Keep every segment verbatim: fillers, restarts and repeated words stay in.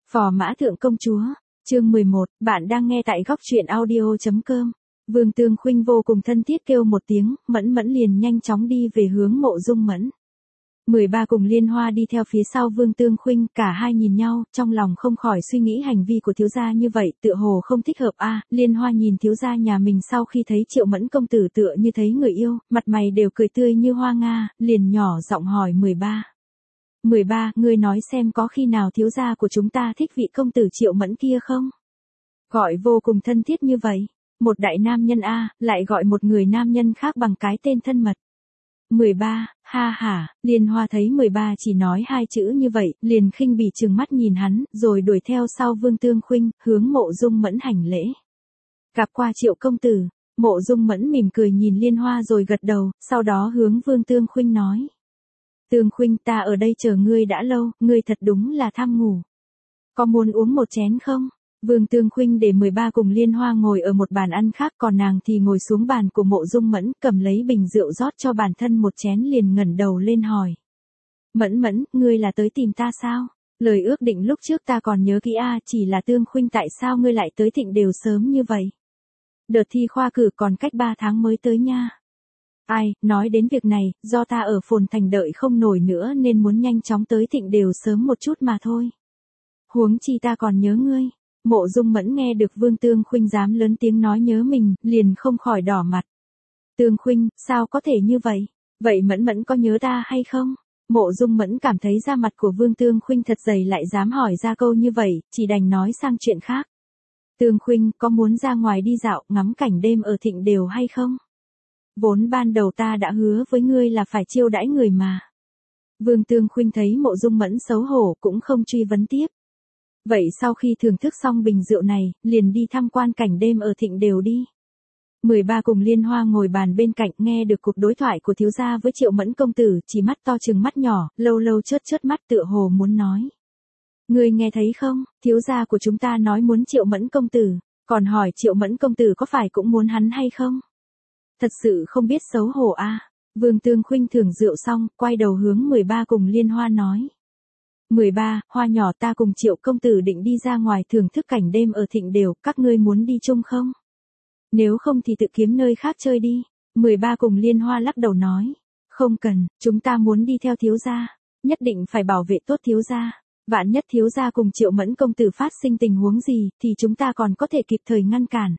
Phò Mã Thượng Công Chúa, chương mười một, bạn đang nghe tại góc truyện audio.com. Vương Tương Khuynh vô cùng thân thiết kêu một tiếng, Mẫn Mẫn liền nhanh chóng đi về hướng Mộ Dung Mẫn. mười ba cùng Liên Hoa đi theo phía sau Vương Tương Khuynh, cả hai nhìn nhau, trong lòng không khỏi suy nghĩ hành vi của thiếu gia như vậy, tựa hồ không thích hợp a. À, Liên Hoa nhìn thiếu gia nhà mình sau khi thấy Triệu Mẫn công tử tựa như thấy người yêu, mặt mày đều cười tươi như hoa nga, liền nhỏ giọng hỏi mười ba. mười ba, ngươi nói xem có khi nào thiếu gia của chúng ta thích vị công tử Triệu Mẫn kia không? Gọi vô cùng thân thiết như vậy, một đại nam nhân a, lại gọi một người nam nhân khác bằng cái tên thân mật. mười ba, ha hả, Liên Hoa thấy mười ba chỉ nói hai chữ như vậy, liền khinh bỉ trừng mắt nhìn hắn, rồi đuổi theo sau Vương Tương Khuynh, hướng Mộ Dung Mẫn hành lễ. Gặp qua Triệu công tử, Mộ Dung Mẫn mỉm cười nhìn Liên Hoa rồi gật đầu, sau đó hướng Vương Tương Khuynh nói. Tương Khuynh, ta ở đây chờ ngươi đã lâu, ngươi thật đúng là tham ngủ. Có muốn uống một chén không? Vương Tương Khuynh để mười ba cùng Liên Hoa ngồi ở một bàn ăn khác, còn nàng thì ngồi xuống bàn của Mộ Dung Mẫn, cầm lấy bình rượu rót cho bản thân một chén liền ngẩng đầu lên hỏi. Mẫn Mẫn, ngươi là tới tìm ta sao? Lời ước định lúc trước ta còn nhớ kỹ a, chỉ là Tương Khuynh tại sao ngươi lại tới Thịnh Đều sớm như vậy? Đợt thi khoa cử còn cách ba tháng mới tới nha. Ai, nói đến việc này, do ta ở Phồn Thành đợi không nổi nữa nên muốn nhanh chóng tới Thịnh Đều sớm một chút mà thôi. Huống chi ta còn nhớ ngươi. Mộ Dung Mẫn nghe được Vương Tương Khuynh dám lớn tiếng nói nhớ mình, liền không khỏi đỏ mặt. Tương Khuynh, sao có thể như vậy? Vậy Mẫn Mẫn có nhớ ta hay không? Mộ Dung Mẫn cảm thấy da mặt của Vương Tương Khuynh thật dày lại dám hỏi ra câu như vậy, chỉ đành nói sang chuyện khác. Tương Khuynh, có muốn ra ngoài đi dạo, ngắm cảnh đêm ở Thịnh Đều hay không? Vốn ban đầu ta đã hứa với ngươi là phải chiêu đãi người mà. Vương Tương Khuynh thấy Mộ Dung Mẫn xấu hổ cũng không truy vấn tiếp. Vậy sau khi thưởng thức xong bình rượu này, liền đi tham quan cảnh đêm ở Thịnh Đều đi. mười ba cùng Liên Hoa ngồi bàn bên cạnh nghe được cuộc đối thoại của thiếu gia với Triệu Mẫn công tử, chỉ mắt to trừng mắt nhỏ, lâu lâu chớp chớp mắt tựa hồ muốn nói. Ngươi nghe thấy không, thiếu gia của chúng ta nói muốn Triệu Mẫn công tử, còn hỏi Triệu Mẫn công tử có phải cũng muốn hắn hay không? Thật sự không biết xấu hổ a. À. Vương Tương Khuynh thưởng rượu xong, quay đầu hướng mười ba cùng Liên Hoa nói. mười ba, Hoa nhỏ, ta cùng Triệu công tử định đi ra ngoài thưởng thức cảnh đêm ở Thịnh Đều, các ngươi muốn đi chung không? Nếu không thì tự kiếm nơi khác chơi đi. mười ba cùng Liên Hoa lắc đầu nói. Không cần, chúng ta muốn đi theo thiếu gia. Nhất định phải bảo vệ tốt thiếu gia. Vạn nhất thiếu gia cùng Triệu Mẫn công tử phát sinh tình huống gì, thì chúng ta còn có thể kịp thời ngăn cản.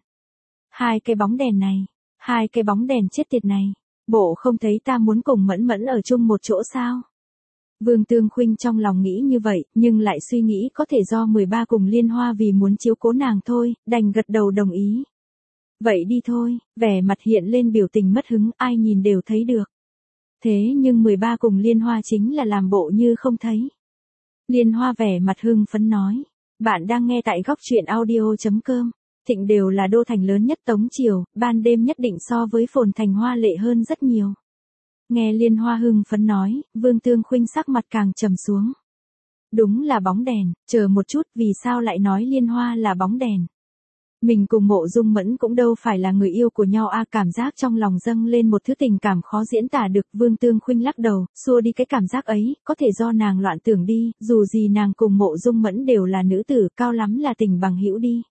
Hai cái bóng đèn này. Hai cái bóng đèn chết tiệt này. Bộ không thấy ta muốn cùng Mẫn Mẫn ở chung một chỗ sao? Vương Tương Khuynh trong lòng nghĩ như vậy, nhưng lại suy nghĩ có thể do mười ba cùng Liên Hoa vì muốn chiếu cố nàng thôi, đành gật đầu đồng ý. Vậy đi thôi, vẻ mặt hiện lên biểu tình mất hứng, ai nhìn đều thấy được. Thế nhưng mười ba cùng Liên Hoa chính là làm bộ như không thấy. Liên Hoa vẻ mặt hưng phấn nói, bạn đang nghe tại góc truyện audio.com. Thịnh Đều là đô thành lớn nhất Tống Triều, ban đêm nhất định so với Phồn Thành hoa lệ hơn rất nhiều. Nghe Liên Hoa hưng phấn nói, Vương Tương Khuynh sắc mặt càng trầm xuống. Đúng là bóng đèn, chờ một chút, vì sao lại nói Liên Hoa là bóng đèn? Mình cùng Mộ Dung Mẫn cũng đâu phải là người yêu của nhau a, à, cảm giác trong lòng dâng lên một thứ tình cảm khó diễn tả được. Vương Tương Khuynh lắc đầu, xua đi cái cảm giác ấy, có thể do nàng loạn tưởng đi, dù gì nàng cùng Mộ Dung Mẫn đều là nữ tử, cao lắm là tình bằng hữu đi.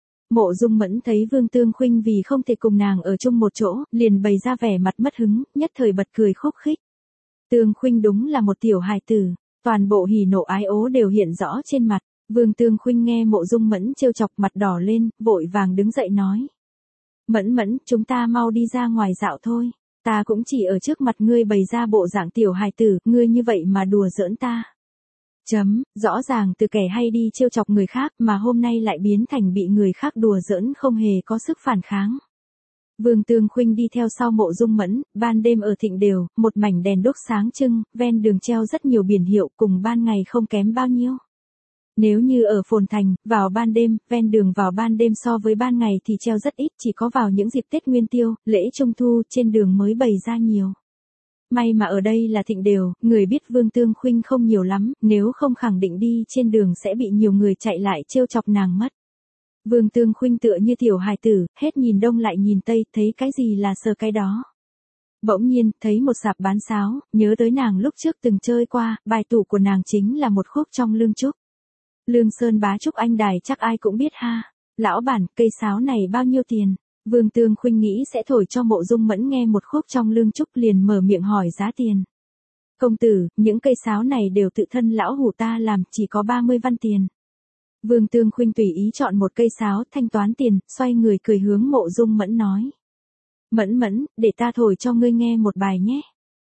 Mộ Dung Mẫn thấy Vương Tương Khuynh vì không thể cùng nàng ở chung một chỗ, liền bày ra vẻ mặt mất hứng, nhất thời bật cười khúc khích. Tương Khuynh đúng là một tiểu hài tử, toàn bộ hỉ nộ ái ố đều hiện rõ trên mặt. Vương Tương Khuynh nghe Mộ Dung Mẫn trêu chọc mặt đỏ lên, vội vàng đứng dậy nói. Mẫn Mẫn, chúng ta mau đi ra ngoài dạo thôi, ta cũng chỉ ở trước mặt ngươi bày ra bộ dạng tiểu hài tử, ngươi như vậy mà đùa giỡn ta. Chấm, rõ ràng từ kẻ hay đi trêu chọc người khác mà hôm nay lại biến thành bị người khác đùa giỡn không hề có sức phản kháng. Vương Tương Khuynh đi theo sau Mộ Dung Mẫn, ban đêm ở Thịnh Đều, một mảnh đèn đuốc sáng trưng, ven đường treo rất nhiều biển hiệu cùng ban ngày không kém bao nhiêu. Nếu như ở Phồn Thành, vào ban đêm, ven đường vào ban đêm so với ban ngày thì treo rất ít, chỉ có vào những dịp Tết Nguyên Tiêu, lễ Trung Thu trên đường mới bày ra nhiều. May mà ở đây là Thịnh Đều, người biết Vương Tương Khuynh không nhiều lắm, nếu không khẳng định đi trên đường sẽ bị nhiều người chạy lại trêu chọc nàng mất. Vương Tương Khuynh tựa như tiểu hài tử, hết nhìn đông lại nhìn tây, thấy cái gì là sờ cái đó. Bỗng nhiên, thấy một sạp bán sáo, nhớ tới nàng lúc trước từng chơi qua, bài tủ của nàng chính là một khúc trong lương trúc. Lương Sơn Bá Trúc Anh Đài chắc ai cũng biết ha. Lão bản, cây sáo này bao nhiêu tiền? Vương Tương Khuynh nghĩ sẽ thổi cho Mộ Dung Mẫn nghe một khúc trong Lương Trúc liền mở miệng hỏi giá tiền. Công tử, những cây sáo này đều tự thân lão hủ ta làm, chỉ có ba mươi văn tiền. Vương Tương Khuynh tùy ý chọn một cây sáo, thanh toán tiền, xoay người cười hướng Mộ Dung Mẫn nói. Mẫn Mẫn, để ta thổi cho ngươi nghe một bài nhé.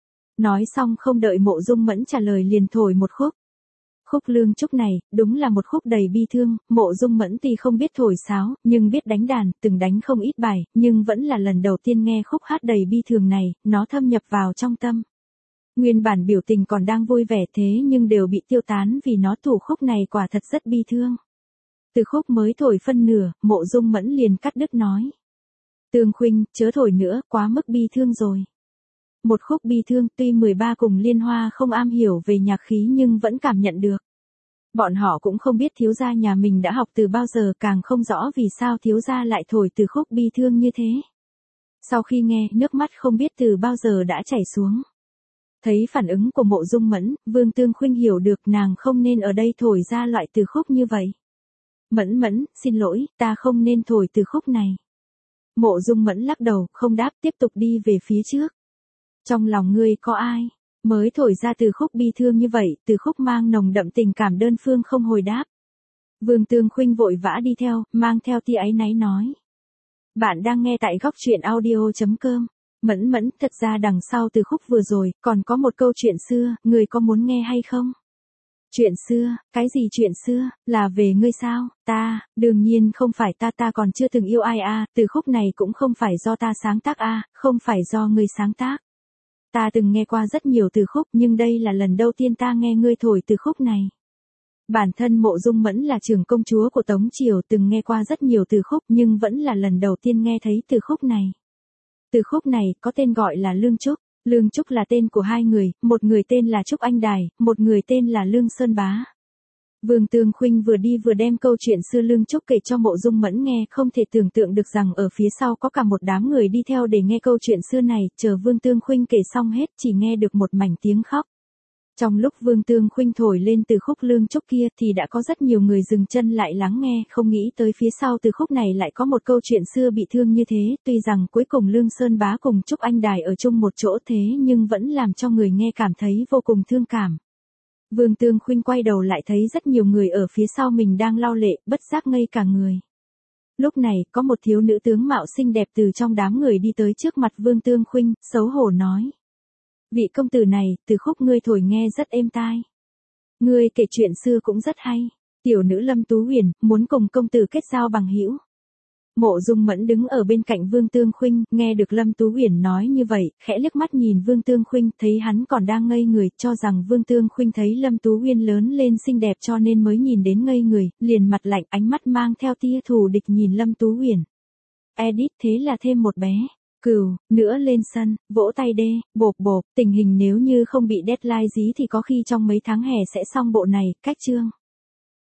Nói xong không đợi Mộ Dung Mẫn trả lời liền thổi một khúc. Khúc Lương Trúc này, đúng là một khúc đầy bi thương, Mộ Dung Mẫn tuy không biết thổi sáo, nhưng biết đánh đàn, từng đánh không ít bài, nhưng vẫn là lần đầu tiên nghe khúc hát đầy bi thường này, nó thâm nhập vào trong tâm. Nguyên bản biểu tình còn đang vui vẻ thế nhưng đều bị tiêu tán vì nó thủ khúc này quả thật rất bi thương. Từ khúc mới thổi phân nửa, Mộ Dung Mẫn liền cắt đứt nói. Tương Khuynh, chớ thổi nữa, quá mức bi thương rồi. Một khúc bi thương tuy mười ba cùng Liên Hoa không am hiểu về nhạc khí nhưng vẫn cảm nhận được. Bọn họ cũng không biết thiếu gia nhà mình đã học từ bao giờ, càng không rõ vì sao thiếu gia lại thổi từ khúc bi thương như thế. Sau khi nghe, nước mắt không biết từ bao giờ đã chảy xuống. Thấy phản ứng của Mộ Dung Mẫn, Vương Tương Khuynh hiểu được nàng không nên ở đây thổi ra loại từ khúc như vậy. Mẫn Mẫn, xin lỗi, ta không nên thổi từ khúc này. Mộ Dung Mẫn lắc đầu, không đáp, tiếp tục đi về phía trước. Trong lòng ngươi có ai? Mới thổi ra từ khúc bi thương như vậy, từ khúc mang nồng đậm tình cảm đơn phương không hồi đáp. Vương Tương Khuynh vội vã đi theo, mang theo tia áy náy nói. Bạn đang nghe tại góc truyện audio chấm com. Mẫn Mẫn, thật ra đằng sau từ khúc vừa rồi, còn có một câu chuyện xưa, người có muốn nghe hay không? Chuyện xưa, cái gì chuyện xưa, là về ngươi sao? Ta, đương nhiên không phải ta ta còn chưa từng yêu ai a, từ khúc này cũng không phải do ta sáng tác a, không phải do ngươi sáng tác. Ta từng nghe qua rất nhiều từ khúc nhưng đây là lần đầu tiên ta nghe ngươi thổi từ khúc này. Bản thân Mộ Dung Mẫn là trưởng công chúa của Tống Triều từng nghe qua rất nhiều từ khúc nhưng vẫn là lần đầu tiên nghe thấy từ khúc này. Từ khúc này có tên gọi là Lương Trúc. Lương Trúc là tên của hai người, một người tên là Trúc Anh Đài, một người tên là Lương Sơn Bá. Vương Tương Khuynh vừa đi vừa đem câu chuyện xưa Lương Trúc kể cho Mộ Dung Mẫn nghe, không thể tưởng tượng được rằng ở phía sau có cả một đám người đi theo để nghe câu chuyện xưa này, chờ Vương Tương Khuynh kể xong hết chỉ nghe được một mảnh tiếng khóc. Trong lúc Vương Tương Khuynh thổi lên từ khúc Lương Trúc kia thì đã có rất nhiều người dừng chân lại lắng nghe, không nghĩ tới phía sau từ khúc này lại có một câu chuyện xưa bị thương như thế, tuy rằng cuối cùng Lương Sơn Bá cùng Trúc Anh Đài ở chung một chỗ thế nhưng vẫn làm cho người nghe cảm thấy vô cùng thương cảm. Vương Tương Khuynh quay đầu lại thấy rất nhiều người ở phía sau mình đang lau lệ, bất giác ngây cả người. Lúc này, có một thiếu nữ tướng mạo xinh đẹp từ trong đám người đi tới trước mặt Vương Tương Khuynh, xấu hổ nói. Vị công tử này, từ khúc ngươi thổi nghe rất êm tai. Ngươi kể chuyện xưa cũng rất hay. Tiểu nữ Lâm Tú Huyền, muốn cùng công tử kết giao bằng hữu. Mộ Dung Mẫn đứng ở bên cạnh Vương Tương Khuynh, nghe được Lâm Tú Huyền nói như vậy, khẽ liếc mắt nhìn Vương Tương Khuynh, thấy hắn còn đang ngây người, cho rằng Vương Tương Khuynh thấy Lâm Tú Huyền lớn lên xinh đẹp cho nên mới nhìn đến ngây người, liền mặt lạnh, ánh mắt mang theo tia thù địch nhìn Lâm Tú Huyền. Edit, thế là thêm một bé Cừu nữa lên sân, vỗ tay đê, bộp bộp, tình hình nếu như không bị deadline dí thì có khi trong mấy tháng hè sẽ xong bộ này, cách chương.